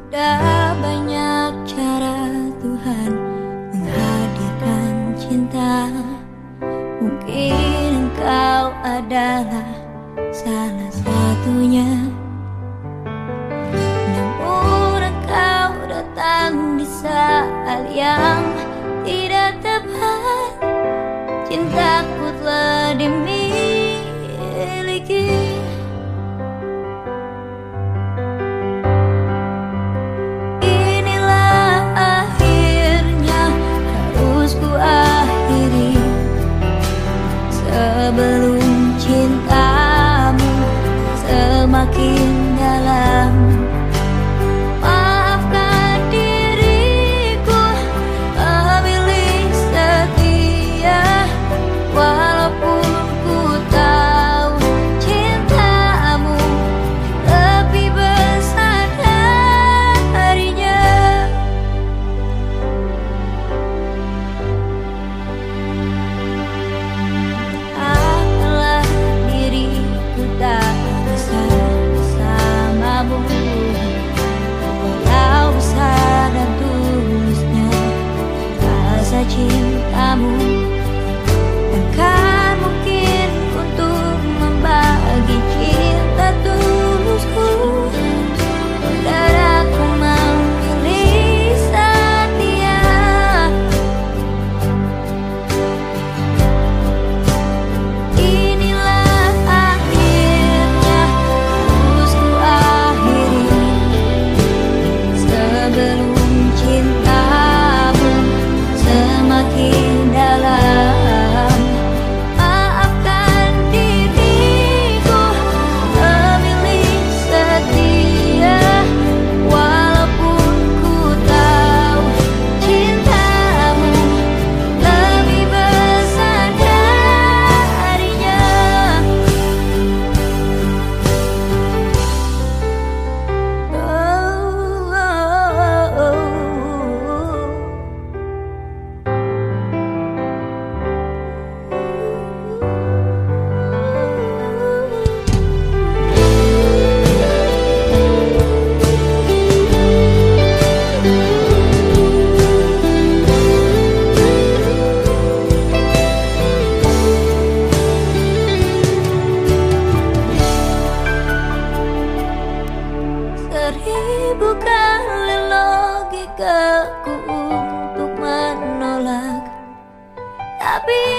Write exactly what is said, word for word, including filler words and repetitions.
Ada banyak cara Tuhan menghadirkan cinta. Mungkin engkau adalah salah satunya. Namun engkau datang di saat yang tidak tepat. Cintaku telah dimiliki. Sebelum cintamu semakin dalam, maafkan diriku memilih setia. Walaupun ku tahu cintamu lebih besar darinya. Tak bisa bersamamu, walau besar dan tulusnya rasa cintamu. Takkan mungkin untuk membagi cinta tulusku, dan aku memilih setia. Seribu kali logikaku untuk menolak, tapi